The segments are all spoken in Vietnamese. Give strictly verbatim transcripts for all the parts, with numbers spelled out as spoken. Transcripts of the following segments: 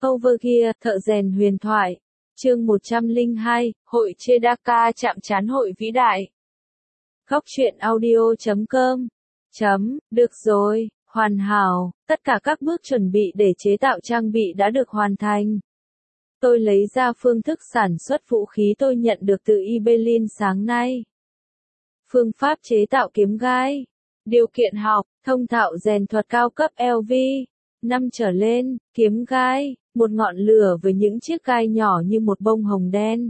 Overgear, thợ rèn huyền thoại. Chương một trăm lẻ hai, Hội Chedaka chạm trán hội vĩ đại. Góc truyện audio chấm com. Chấm, được rồi, hoàn hảo, tất cả các bước chuẩn bị để chế tạo trang bị đã được hoàn thành. Tôi lấy ra phương thức sản xuất vũ khí tôi nhận được từ Ibelin sáng nay. Phương pháp chế tạo kiếm gai. Điều kiện học, thông thạo rèn thuật cao cấp L V. năm trở lên, kiếm gai, một ngọn lửa với những chiếc gai nhỏ như một bông hồng đen.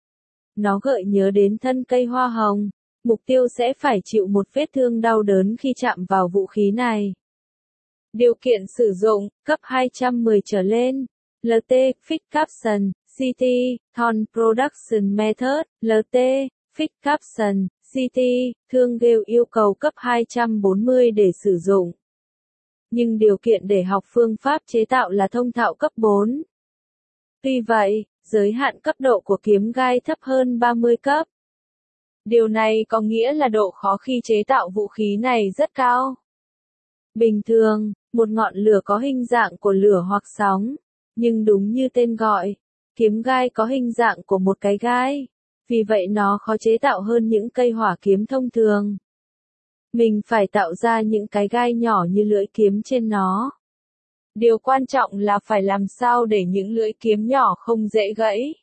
Nó gợi nhớ đến thân cây hoa hồng. Mục tiêu sẽ phải chịu một vết thương đau đớn khi chạm vào vũ khí này. Điều kiện sử dụng, cấp hai trăm mười trở lên. L T, Fix Caption, C T, Thon Production Method, L T, Fix Caption, C T, thương ghêu yêu cầu cấp hai trăm bốn mươi để sử dụng. Nhưng điều kiện để học phương pháp chế tạo là thông thạo cấp bốn. Tuy vậy, giới hạn cấp độ của kiếm gai thấp hơn ba mươi cấp. Điều này có nghĩa là độ khó khi chế tạo vũ khí này rất cao. Bình thường, một ngọn lửa có hình dạng của lửa hoặc sóng, nhưng đúng như tên gọi, kiếm gai có hình dạng của một cái gai, vì vậy nó khó chế tạo hơn những cây hỏa kiếm thông thường. Mình phải tạo ra những cái gai nhỏ như lưỡi kiếm trên nó. Điều quan trọng là phải làm sao để những lưỡi kiếm nhỏ không dễ gãy.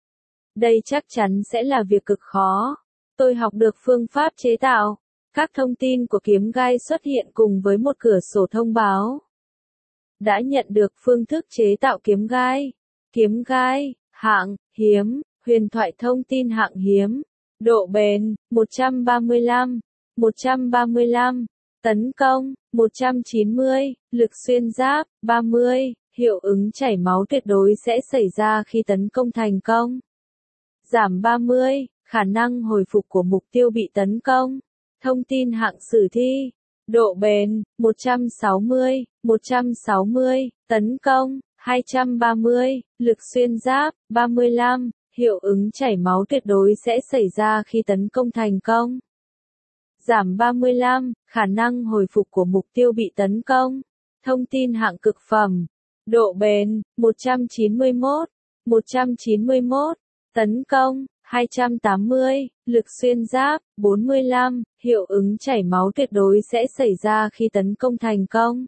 Đây chắc chắn sẽ là việc cực khó. Tôi học được phương pháp chế tạo. Các thông tin của kiếm gai xuất hiện cùng với một cửa sổ thông báo. Đã nhận được phương thức chế tạo kiếm gai. Kiếm gai, hạng, hiếm, huyền thoại thông tin hạng hiếm. Độ bền, một trăm ba mươi lăm. một trăm ba mươi lăm. Tấn công, một trăm chín mươi. Lực xuyên giáp, ba mươi. Hiệu ứng chảy máu tuyệt đối sẽ xảy ra khi tấn công thành công. Giảm ba mươi. Khả năng hồi phục của mục tiêu bị tấn công. Thông tin hạng sử thi. Độ bền, một trăm sáu mươi. một trăm sáu mươi. Tấn công, hai trăm ba mươi. Lực xuyên giáp, ba mươi lăm. Hiệu ứng chảy máu tuyệt đối sẽ xảy ra khi tấn công thành công. Giảm ba mươi lăm. Khả năng hồi phục của mục tiêu bị tấn công. Thông tin hạng cực phẩm. Độ bền, một trăm chín mươi mốt. một trăm chín mươi mốt. Tấn công, hai trăm tám mươi, lực xuyên giáp, bốn mươi lăm, hiệu ứng chảy máu tuyệt đối sẽ xảy ra khi tấn công thành công.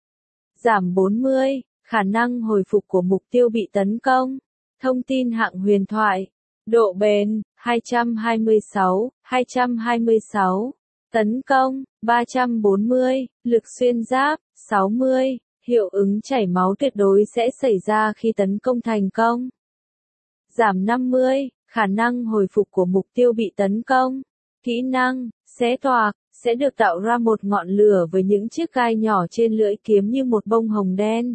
Giảm bốn mươi, khả năng hồi phục của mục tiêu bị tấn công. Thông tin hạng huyền thoại. Độ bền, hai trăm hai mươi sáu, hai trăm hai mươi sáu. Tấn công, ba trăm bốn mươi, lực xuyên giáp, sáu mươi, hiệu ứng chảy máu tuyệt đối sẽ xảy ra khi tấn công thành công. Giảm năm mươi, khả năng hồi phục của mục tiêu bị tấn công. Kỹ năng, xé toạc, sẽ được tạo ra một ngọn lửa với những chiếc gai nhỏ trên lưỡi kiếm như một bông hồng đen.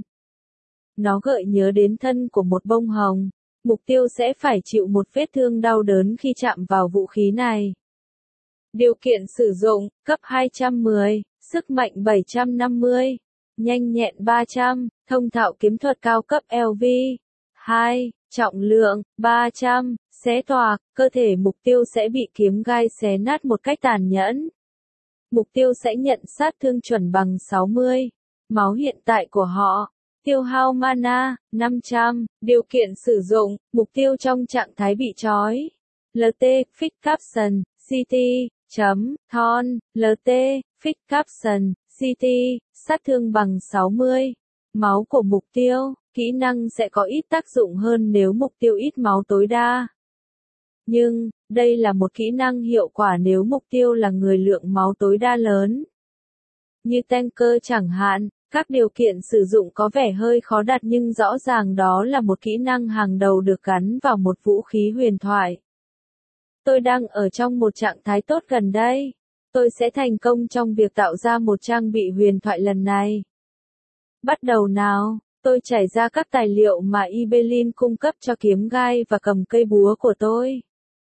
Nó gợi nhớ đến thân của một bông hồng. Mục tiêu sẽ phải chịu một vết thương đau đớn khi chạm vào vũ khí này. Điều kiện sử dụng, cấp hai trăm mười, sức mạnh bảy trăm năm mươi, nhanh nhẹn ba trăm, thông thạo kiếm thuật cao cấp L V. hai. Trọng lượng, ba trăm, xé toạc, cơ thể mục tiêu sẽ bị kiếm gai xé nát một cách tàn nhẫn. Mục tiêu sẽ nhận sát thương chuẩn bằng sáu mươi. Máu hiện tại của họ. Tiêu hao mana, năm trăm. Điều kiện sử dụng, mục tiêu trong trạng thái bị trói. L T, Fix Caption, C T, chấm, Thon, L T, Fix Caption, C T, sát thương bằng sáu mươi. Máu của mục tiêu. Kỹ năng sẽ có ít tác dụng hơn nếu mục tiêu ít máu tối đa. Nhưng, đây là một kỹ năng hiệu quả nếu mục tiêu là người lượng máu tối đa lớn. Như tanker chẳng hạn, các điều kiện sử dụng có vẻ hơi khó đạt nhưng rõ ràng đó là một kỹ năng hàng đầu được gắn vào một vũ khí huyền thoại. Tôi đang ở trong một trạng thái tốt gần đây. Tôi sẽ thành công trong việc tạo ra một trang bị huyền thoại lần này. Bắt đầu nào. Tôi trải ra các tài liệu mà Ibelin cung cấp cho kiếm gai và cầm cây búa của tôi.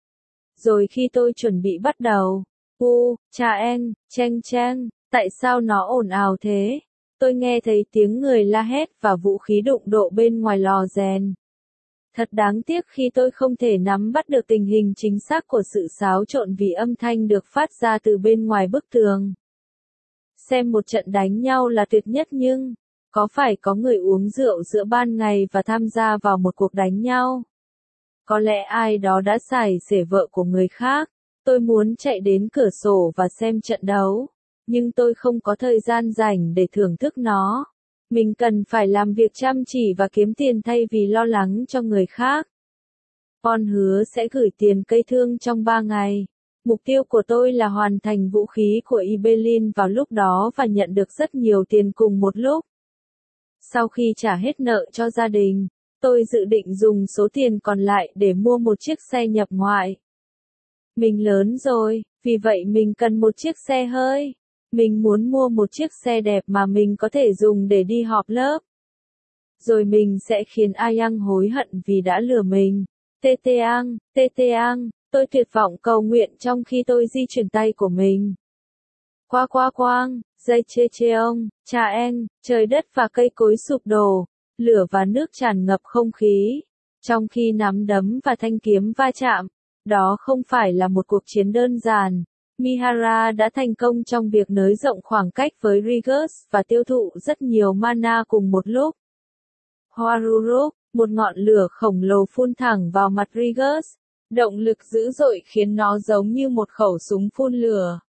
Rồi khi tôi chuẩn bị bắt đầu, u, cha en, cheng cheng, tại sao nó ồn ào thế? Tôi nghe thấy tiếng người la hét và vũ khí đụng độ bên ngoài lò rèn. Thật đáng tiếc khi tôi không thể nắm bắt được tình hình chính xác của sự xáo trộn vì âm thanh được phát ra từ bên ngoài bức tường. Xem một trận đánh nhau là tuyệt nhất nhưng Có phải có người uống rượu giữa ban ngày và tham gia vào một cuộc đánh nhau? Có lẽ ai đó đã xài xể vợ của người khác. Tôi muốn chạy đến cửa sổ và xem trận đấu, nhưng tôi không có thời gian rảnh để thưởng thức nó. Mình cần phải làm việc chăm chỉ và kiếm tiền thay vì lo lắng cho người khác. Paul hứa sẽ gửi tiền cây thương trong ba ngày. Mục tiêu của tôi là hoàn thành vũ khí của Ibelin vào lúc đó và nhận được rất nhiều tiền cùng một lúc. Sau khi trả hết nợ cho gia đình, tôi dự định dùng số tiền còn lại để mua một chiếc xe nhập ngoại. Mình lớn rồi, vì vậy mình cần một chiếc xe hơi. Mình muốn mua một chiếc xe đẹp mà mình có thể dùng để đi họp lớp. Rồi mình sẽ khiến Ayang hối hận vì đã lừa mình. Tê Tê Ang, Tê Tê Ang, tôi tuyệt vọng cầu nguyện trong khi tôi di chuyển tay của mình. Qua qua quang, dây chê chê ông, cha en, trời đất và cây cối sụp đổ, lửa và nước tràn ngập không khí. Trong khi nắm đấm và thanh kiếm va chạm, đó không phải là một cuộc chiến đơn giản. Mihara đã thành công trong việc nới rộng khoảng cách với Rigus và tiêu thụ rất nhiều mana cùng một lúc. Waruruk, một ngọn lửa khổng lồ phun thẳng vào mặt Rigus. Động lực dữ dội khiến nó giống như một khẩu súng phun lửa.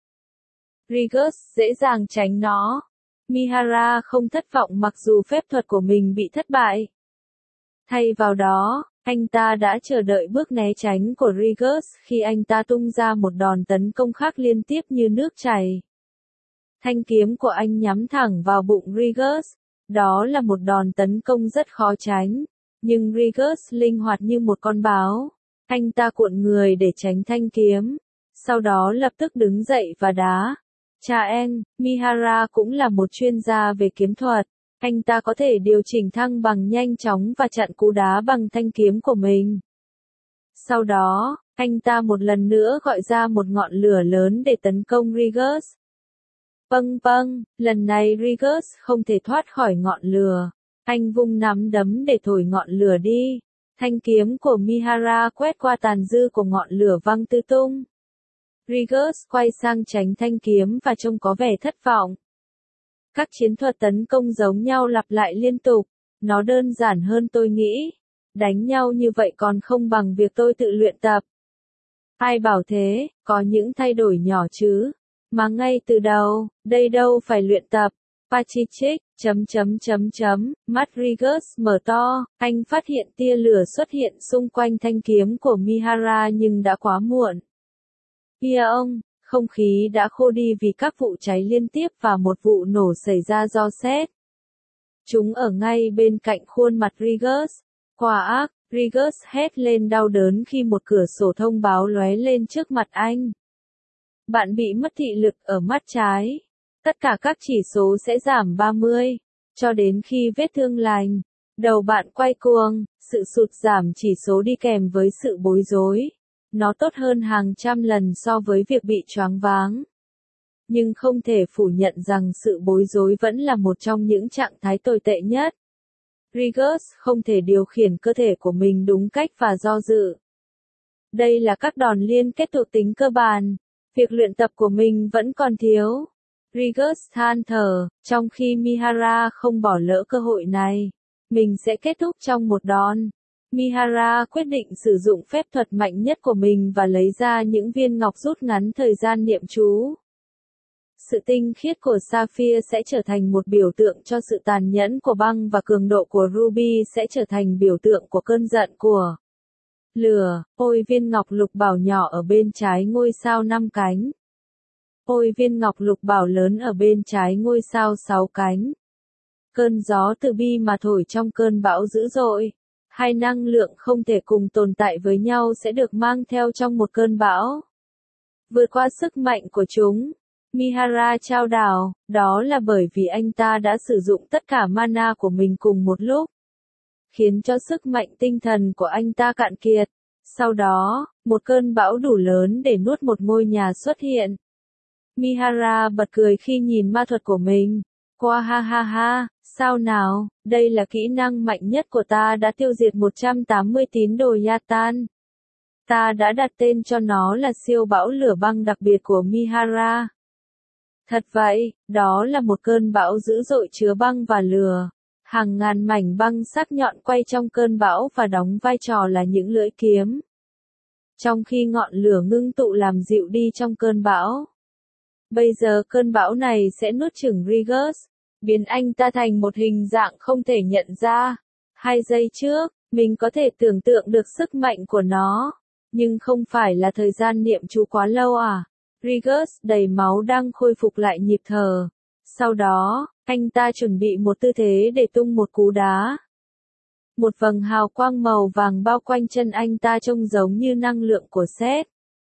Rigus dễ dàng tránh nó. Mihara không thất vọng mặc dù phép thuật của mình bị thất bại. Thay vào đó, anh ta đã chờ đợi bước né tránh của Rigus khi anh ta tung ra một đòn tấn công khác liên tiếp như nước chảy. Thanh kiếm của anh nhắm thẳng vào bụng Rigus. Đó là một đòn tấn công rất khó tránh, nhưng Rigus linh hoạt như một con báo. Anh ta cuộn người để tránh thanh kiếm, sau đó lập tức đứng dậy và đá. Cha en, Mihara cũng là một chuyên gia về kiếm thuật. Anh ta có thể điều chỉnh thăng bằng nhanh chóng và chặn cú đá bằng thanh kiếm của mình. Sau đó, anh ta một lần nữa gọi ra một ngọn lửa lớn để tấn công Rigus. Pâng pâng, lần này Rigus không thể thoát khỏi ngọn lửa. Anh vung nắm đấm để thổi ngọn lửa đi. Thanh kiếm của Mihara quét qua tàn dư của ngọn lửa văng tứ tung. Rigus quay sang tránh thanh kiếm và trông có vẻ thất vọng. Các chiến thuật tấn công giống nhau lặp lại liên tục. Nó đơn giản hơn tôi nghĩ. Đánh nhau như vậy còn không bằng việc tôi tự luyện tập. Ai bảo thế, có những thay đổi nhỏ chứ. Mà ngay từ đầu, đây đâu phải luyện tập. Pachichik, chấm chấm chấm chấm, mắt Rigus mở to, anh phát hiện tia lửa xuất hiện xung quanh thanh kiếm của Mihara nhưng đã quá muộn. Kìa ông, không khí đã khô đi vì các vụ cháy liên tiếp và một vụ nổ xảy ra do sét. Chúng ở ngay bên cạnh khuôn mặt Rigus. Quả ác, Rigus hét lên đau đớn khi một cửa sổ thông báo lóe lên trước mặt anh. Bạn bị mất thị lực ở mắt trái. Tất cả các chỉ số sẽ giảm ba mươi, cho đến khi vết thương lành. Đầu bạn quay cuồng, sự sụt giảm chỉ số đi kèm với sự bối rối. Nó tốt hơn hàng trăm lần so với việc bị choáng váng. Nhưng không thể phủ nhận rằng sự bối rối vẫn là một trong những trạng thái tồi tệ nhất. Rigus không thể điều khiển cơ thể của mình đúng cách và do dự. Đây là các đòn liên kết thuộc tính cơ bản. Việc luyện tập của mình vẫn còn thiếu. Rigus than thở, trong khi Mihara không bỏ lỡ cơ hội này. Mình sẽ kết thúc trong một đòn. Mihara quyết định sử dụng phép thuật mạnh nhất của mình và lấy ra những viên ngọc rút ngắn thời gian niệm chú. Sự tinh khiết của Sapphire sẽ trở thành một biểu tượng cho sự tàn nhẫn của băng và cường độ của Ruby sẽ trở thành biểu tượng của cơn giận của lửa. Ôi viên ngọc lục bảo nhỏ ở bên trái ngôi sao năm cánh. Ôi viên ngọc lục bảo lớn ở bên trái ngôi sao sáu cánh. Cơn gió từ bi mà thổi trong cơn bão dữ dội. Hai năng lượng không thể cùng tồn tại với nhau sẽ được mang theo trong một cơn bão. Vượt qua sức mạnh của chúng. Mihara trao đảo, đó là bởi vì anh ta đã sử dụng tất cả mana của mình cùng một lúc. Khiến cho sức mạnh tinh thần của anh ta cạn kiệt. Sau đó, một cơn bão đủ lớn để nuốt một ngôi nhà xuất hiện. Mihara bật cười khi nhìn ma thuật của mình. Qua ha ha ha, sao nào, đây là kỹ năng mạnh nhất của ta đã tiêu diệt một trăm tám mươi tín đồ Yatan. Ta đã đặt tên cho nó là siêu bão lửa băng đặc biệt của Mihara. Thật vậy, đó là một cơn bão dữ dội chứa băng và lửa. Hàng ngàn mảnh băng sắc nhọn quay trong cơn bão và đóng vai trò là những lưỡi kiếm. Trong khi ngọn lửa ngưng tụ làm dịu đi trong cơn bão. Bây giờ cơn bão này sẽ nuốt chửng Regis, biến anh ta thành một hình dạng không thể nhận ra. Hai giây trước, mình có thể tưởng tượng được sức mạnh của nó. Nhưng không phải là thời gian niệm chú quá lâu à? Regis đầy máu đang khôi phục lại nhịp thở. Sau đó, anh ta chuẩn bị một tư thế để tung một cú đá. Một vầng hào quang màu vàng bao quanh chân anh ta trông giống như năng lượng của sét.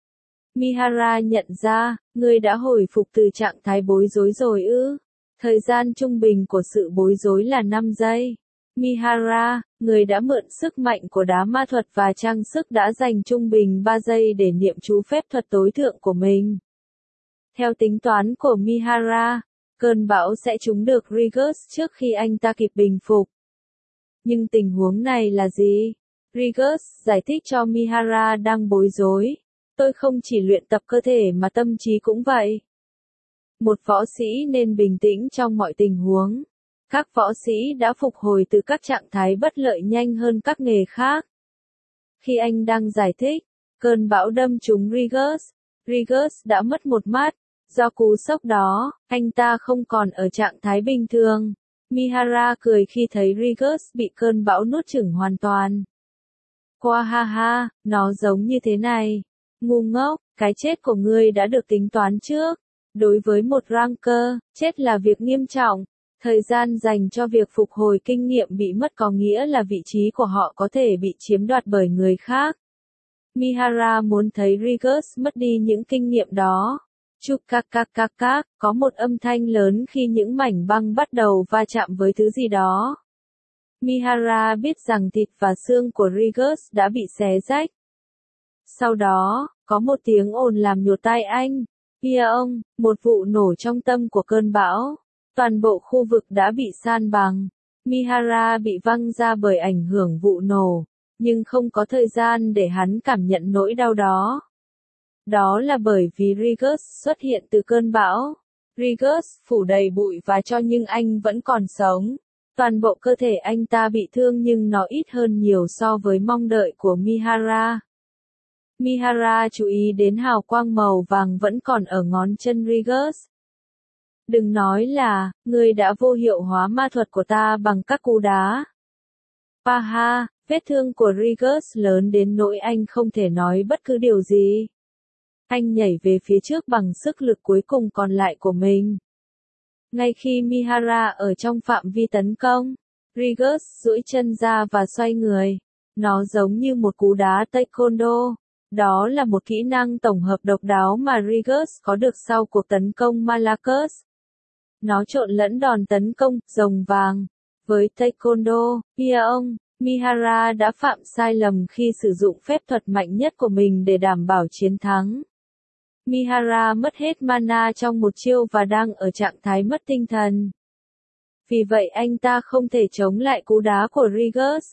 Mihara nhận ra, ngươi đã hồi phục từ trạng thái bối rối rồi ư. Thời gian trung bình của sự bối rối là năm giây. Mihara, người đã mượn sức mạnh của đá ma thuật và trang sức đã dành trung bình ba giây để niệm chú phép thuật tối thượng của mình. Theo tính toán của Mihara, cơn bão sẽ trúng được Regis trước khi anh ta kịp bình phục. Nhưng tình huống này là gì? Regis giải thích cho Mihara đang bối rối. Tôi không chỉ luyện tập cơ thể mà tâm trí cũng vậy. Một võ sĩ nên bình tĩnh trong mọi tình huống. Các võ sĩ đã phục hồi từ các trạng thái bất lợi nhanh hơn các nghề khác. Khi anh đang giải thích, cơn bão đâm trúng Regis. Regis đã mất một mắt. Do cú sốc đó, anh ta không còn ở trạng thái bình thường. Mihara cười khi thấy Regis bị cơn bão nuốt chửng hoàn toàn. Qua ha ha, nó giống như thế này. Ngu ngốc, cái chết của ngươi đã được tính toán trước. Đối với một ranker, chết là việc nghiêm trọng. Thời gian dành cho việc phục hồi kinh nghiệm bị mất có nghĩa là vị trí của họ có thể bị chiếm đoạt bởi người khác. Mihara muốn thấy Regis mất đi những kinh nghiệm đó. Chúc các các các các, có một âm thanh lớn khi những mảnh băng bắt đầu va chạm với thứ gì đó. Mihara biết rằng thịt và xương của Regis đã bị xé rách. Sau đó, có một tiếng ồn làm nhột tai anh. Kia ông, một vụ nổ trong tâm của cơn bão. Toàn bộ khu vực đã bị san bằng. Mihara bị văng ra bởi ảnh hưởng vụ nổ, nhưng không có thời gian để hắn cảm nhận nỗi đau đó. Đó là bởi vì Regis xuất hiện từ cơn bão. Regis phủ đầy bụi và cho nhưng anh vẫn còn sống. Toàn bộ cơ thể anh ta bị thương nhưng nó ít hơn nhiều so với mong đợi của Mihara. Mihara chú ý đến hào quang màu vàng vẫn còn ở ngón chân Regis. Đừng nói là, ngươi đã vô hiệu hóa ma thuật của ta bằng các cú đá. Paha, vết thương của Regis lớn đến nỗi anh không thể nói bất cứ điều gì. Anh nhảy về phía trước bằng sức lực cuối cùng còn lại của mình. Ngay khi Mihara ở trong phạm vi tấn công, Regis duỗi chân ra và xoay người. Nó giống như một cú đá taekwondo. Đó là một kỹ năng tổng hợp độc đáo mà Regis có được sau cuộc tấn công Malakus. Nó trộn lẫn đòn tấn công, rồng vàng. Với taekwondo, Pyeong, Mihara đã phạm sai lầm khi sử dụng phép thuật mạnh nhất của mình để đảm bảo chiến thắng. Mihara mất hết mana trong một chiêu và đang ở trạng thái mất tinh thần. Vì vậy anh ta không thể chống lại cú đá của Regis.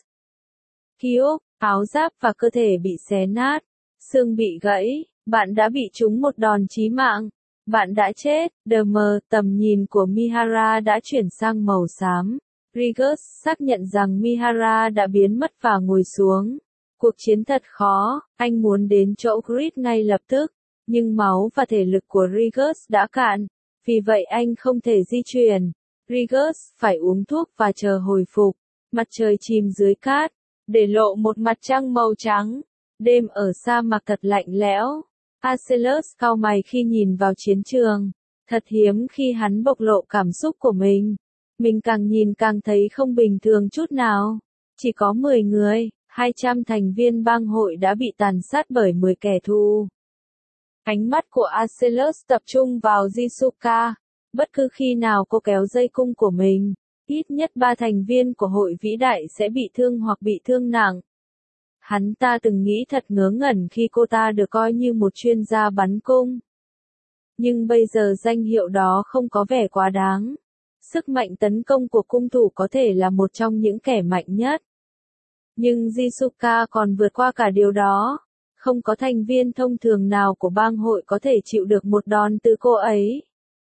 Kyok, áo giáp và cơ thể bị xé nát, xương bị gãy, bạn đã bị trúng một đòn chí mạng. Bạn đã chết, đờ mờ, tầm nhìn của Mihara đã chuyển sang màu xám. Regis xác nhận rằng Mihara đã biến mất và ngồi xuống. Cuộc chiến thật khó, anh muốn đến chỗ Grid ngay lập tức. Nhưng máu và thể lực của Regis đã cạn. Vì vậy anh không thể di chuyển. Regis phải uống thuốc và chờ hồi phục. Mặt trời chìm dưới cát, để lộ một mặt trăng màu trắng. Đêm ở sa mạc thật lạnh lẽo. Arcelus cau mày khi nhìn vào chiến trường. Thật hiếm khi hắn bộc lộ cảm xúc của mình. Mình càng nhìn càng thấy không bình thường chút nào. Chỉ có mười người, hai trăm thành viên bang hội đã bị tàn sát bởi mười kẻ thù. Ánh mắt của Arcelus tập trung vào Jisuka. Bất cứ khi nào cô kéo dây cung của mình, ít nhất ba thành viên của hội vĩ đại sẽ bị thương hoặc bị thương nặng. Hắn ta từng nghĩ thật ngớ ngẩn khi cô ta được coi như một chuyên gia bắn cung. Nhưng bây giờ danh hiệu đó không có vẻ quá đáng. Sức mạnh tấn công của cung thủ có thể là một trong những kẻ mạnh nhất. Nhưng Jisuka còn vượt qua cả điều đó. Không có thành viên thông thường nào của bang hội có thể chịu được một đòn từ cô ấy.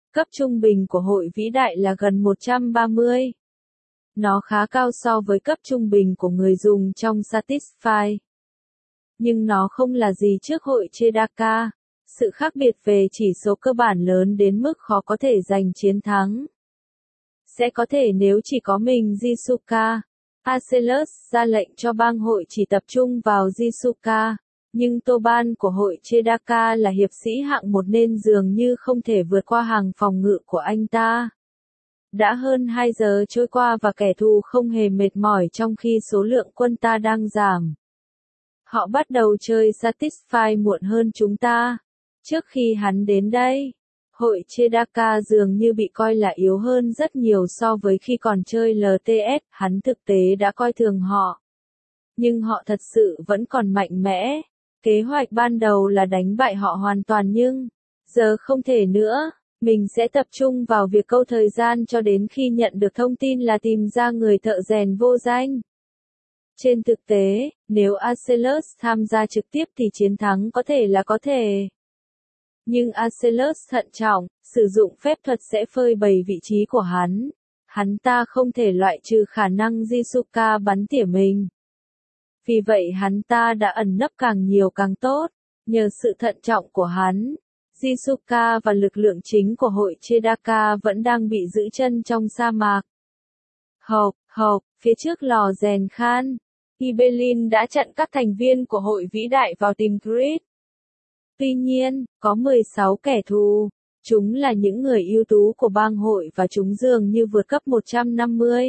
Cấp trung bình của hội vĩ đại là gần một trăm ba mươi. Nó khá cao so với cấp trung bình của người dùng trong Satisfy. Nhưng nó không là gì trước hội Chedaka. Sự khác biệt về chỉ số cơ bản lớn đến mức khó có thể giành chiến thắng. Sẽ có thể nếu chỉ có mình Jisuka. Acelus ra lệnh cho bang hội chỉ tập trung vào Jisuka. Nhưng Toban của hội Chedaka là hiệp sĩ hạng một nên dường như không thể vượt qua hàng phòng ngự của anh ta. Đã hơn hai giờ trôi qua và kẻ thù không hề mệt mỏi trong khi số lượng quân ta đang giảm. Họ bắt đầu chơi Satisfy muộn hơn chúng ta. Trước khi hắn đến đây, hội Chedaka dường như bị coi là yếu hơn rất nhiều so với khi còn chơi lờ tê ét, hắn thực tế đã coi thường họ. Nhưng họ thật sự vẫn còn mạnh mẽ. Kế hoạch ban đầu là đánh bại họ hoàn toàn nhưng, giờ không thể nữa. Mình sẽ tập trung vào việc câu thời gian cho đến khi nhận được thông tin là tìm ra người thợ rèn vô danh. Trên thực tế, nếu Acelus tham gia trực tiếp thì chiến thắng có thể là có thể. Nhưng Acelus thận trọng, sử dụng phép thuật sẽ phơi bày vị trí của hắn. Hắn ta không thể loại trừ khả năng Jisuka bắn tỉa mình. Vì vậy hắn ta đã ẩn nấp càng nhiều càng tốt. Nhờ sự thận trọng của hắn, Jisuka và lực lượng chính của hội Chedaka vẫn đang bị giữ chân trong sa mạc. Hộp, hộp, phía trước lò rèn khan, Ibelin đã chặn các thành viên của hội vĩ đại vào tìm Chris. Tuy nhiên, có mười sáu kẻ thù. Chúng là những người ưu tú của bang hội và chúng dường như vượt cấp một trăm năm mươi.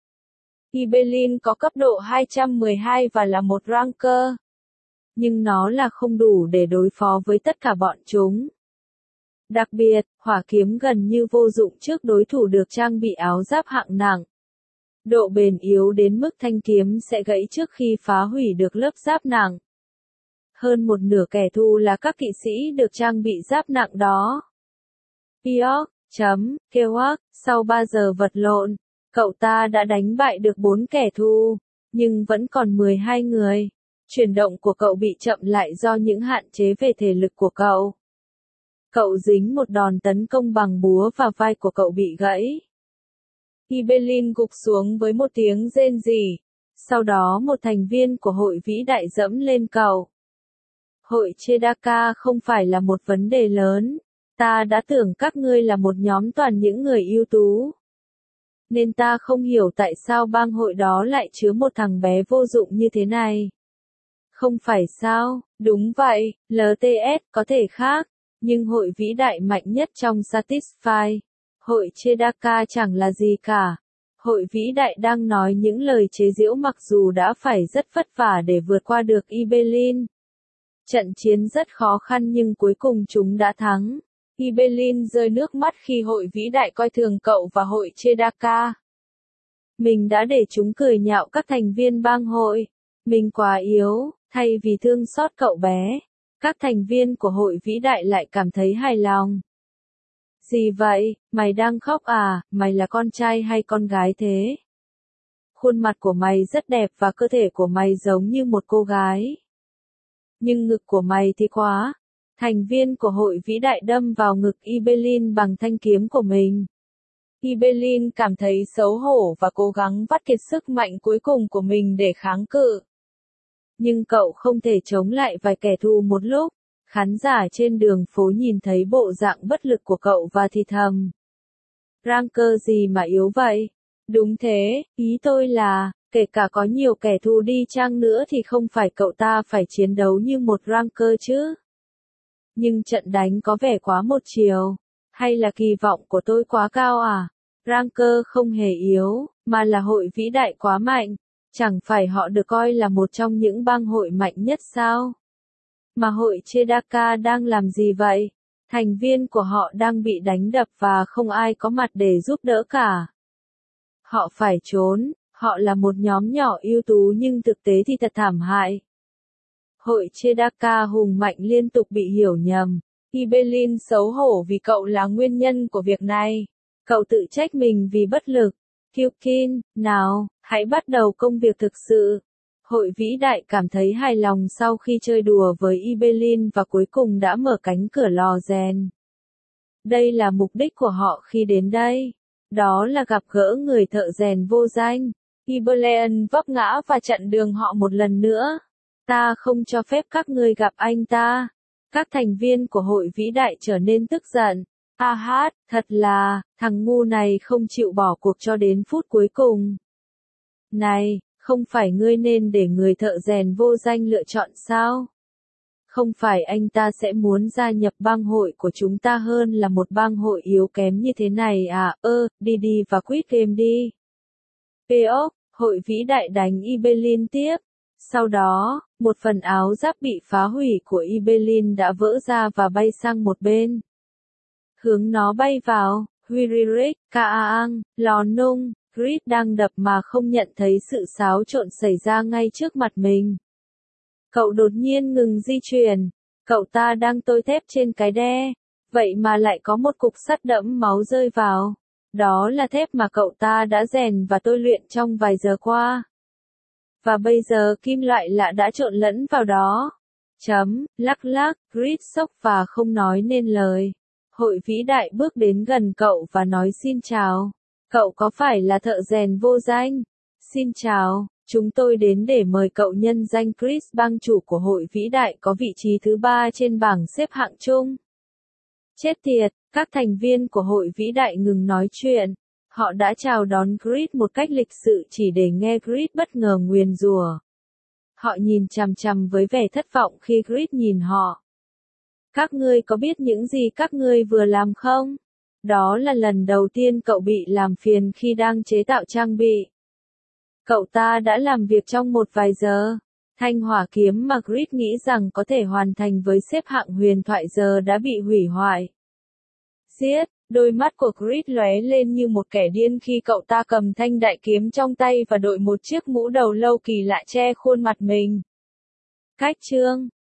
Ibelin có cấp độ hai trăm mười hai và là một ranker. Nhưng nó là không đủ để đối phó với tất cả bọn chúng. Đặc biệt, hỏa kiếm gần như vô dụng trước đối thủ được trang bị áo giáp hạng nặng. Độ bền yếu đến mức thanh kiếm sẽ gãy trước khi phá hủy được lớp giáp nặng. Hơn một nửa kẻ thù là các kỵ sĩ được trang bị giáp nặng đó. Piok, chấm, Kewak, sau ba giờ vật lộn, cậu ta đã đánh bại được bốn kẻ thù, nhưng vẫn còn mười hai người. Chuyển động của cậu bị chậm lại do những hạn chế về thể lực của cậu. Cậu dính một đòn tấn công bằng búa và vai của cậu bị gãy. Ibelin gục xuống với một tiếng rên rỉ. Sau đó một thành viên của hội vĩ đại dẫm lên cậu. Hội Chedaka không phải là một vấn đề lớn. Ta đã tưởng các ngươi là một nhóm toàn những người ưu tú. Nên ta không hiểu tại sao bang hội đó lại chứa một thằng bé vô dụng như thế này. Không phải sao, đúng vậy, lờ tê ét có thể khác, nhưng hội vĩ đại mạnh nhất trong Satisfy. Hội Chedaka chẳng là gì cả. Hội vĩ đại đang nói những lời chế giễu mặc dù đã phải rất vất vả để vượt qua được Ibelin. Trận chiến rất khó khăn nhưng cuối cùng chúng đã thắng. Ibelin rơi nước mắt khi hội vĩ đại coi thường cậu và hội Chedaka. Mình đã để chúng cười nhạo các thành viên bang hội. Mình quá yếu, thay vì thương xót cậu bé. Các thành viên của hội vĩ đại lại cảm thấy hài lòng. Gì vậy, mày đang khóc à, mày là con trai hay con gái thế? Khuôn mặt của mày rất đẹp và cơ thể của mày giống như một cô gái. Nhưng ngực của mày thì quá. Thành viên của hội vĩ đại đâm vào ngực Ibelin bằng thanh kiếm của mình. Ibelin cảm thấy xấu hổ và cố gắng vắt kiệt sức mạnh cuối cùng của mình để kháng cự. Nhưng cậu không thể chống lại vài kẻ thù một lúc. Khán giả trên đường phố nhìn thấy bộ dạng bất lực của cậu và thì thầm. Ranker gì mà yếu vậy? Đúng thế, ý tôi là, kể cả có nhiều kẻ thù đi chăng nữa thì không phải cậu ta phải chiến đấu như một ranker chứ. Nhưng trận đánh có vẻ quá một chiều. Hay là kỳ vọng của tôi quá cao à? Ranker không hề yếu, mà là hội vĩ đại quá mạnh. Chẳng phải họ được coi là một trong những bang hội mạnh nhất sao? Mà hội Chedaka đang làm gì vậy? Thành viên của họ đang bị đánh đập và không ai có mặt để giúp đỡ cả. Họ phải trốn, họ là một nhóm nhỏ ưu tú nhưng thực tế thì thật thảm hại. Hội Chedaka hùng mạnh liên tục bị hiểu nhầm. Ibelin xấu hổ vì cậu là nguyên nhân của việc này. Cậu tự trách mình vì bất lực. Kyukin, nào, hãy bắt đầu công việc thực sự. Hội vĩ đại cảm thấy hài lòng sau khi chơi đùa với Ibelin và cuối cùng đã mở cánh cửa lò rèn. Đây là mục đích của họ khi đến đây. Đó là gặp gỡ người thợ rèn vô danh. Ibelian vấp ngã và chặn đường họ một lần nữa. Ta không cho phép các ngươi gặp anh ta. Các thành viên của hội vĩ đại trở nên tức giận. A hát, thật là, thằng ngu này không chịu bỏ cuộc cho đến phút cuối cùng. Này, không phải ngươi nên để người thợ rèn vô danh lựa chọn sao? Không phải anh ta sẽ muốn gia nhập bang hội của chúng ta hơn là một bang hội yếu kém như thế này à? Ơ, đi đi và quit game đi. Peok, hội vĩ đại đánh Ibelin tiếp. Sau đó, một phần áo giáp bị phá hủy của Ibelin đã vỡ ra và bay sang một bên. Hướng nó bay vào, Huiririk, Kaang, Lò Nung, Grid đang đập mà không nhận thấy sự xáo trộn xảy ra ngay trước mặt mình. Cậu đột nhiên ngừng di chuyển. Cậu ta đang tôi thép trên cái đe. Vậy mà lại có một cục sắt đẫm máu rơi vào. Đó là thép mà cậu ta đã rèn và tôi luyện trong vài giờ qua. Và bây giờ kim loại lạ đã trộn lẫn vào đó. Chấm, lắc lắc, Grid sốc và không nói nên lời. Hội vĩ đại bước đến gần cậu và nói xin chào. Cậu có phải là thợ rèn vô danh? Xin chào, chúng tôi đến để mời cậu nhân danh Chris, bang chủ của hội vĩ đại có vị trí thứ ba trên bảng xếp hạng chung. Chết tiệt, các thành viên của hội vĩ đại ngừng nói chuyện. Họ đã chào đón Grid một cách lịch sự chỉ để nghe Grid bất ngờ nguyền rủa. Họ nhìn chằm chằm với vẻ thất vọng khi Grid nhìn họ. Các ngươi có biết những gì các ngươi vừa làm không? Đó là lần đầu tiên cậu bị làm phiền khi đang chế tạo trang bị. Cậu ta đã làm việc trong một vài giờ. Thanh hỏa kiếm mà Grid nghĩ rằng có thể hoàn thành với xếp hạng huyền thoại giờ đã bị hủy hoại. Giết, đôi mắt của Grid lóe lên như một kẻ điên khi cậu ta cầm thanh đại kiếm trong tay và đội một chiếc mũ đầu lâu kỳ lạ che khuôn mặt mình. Cách chương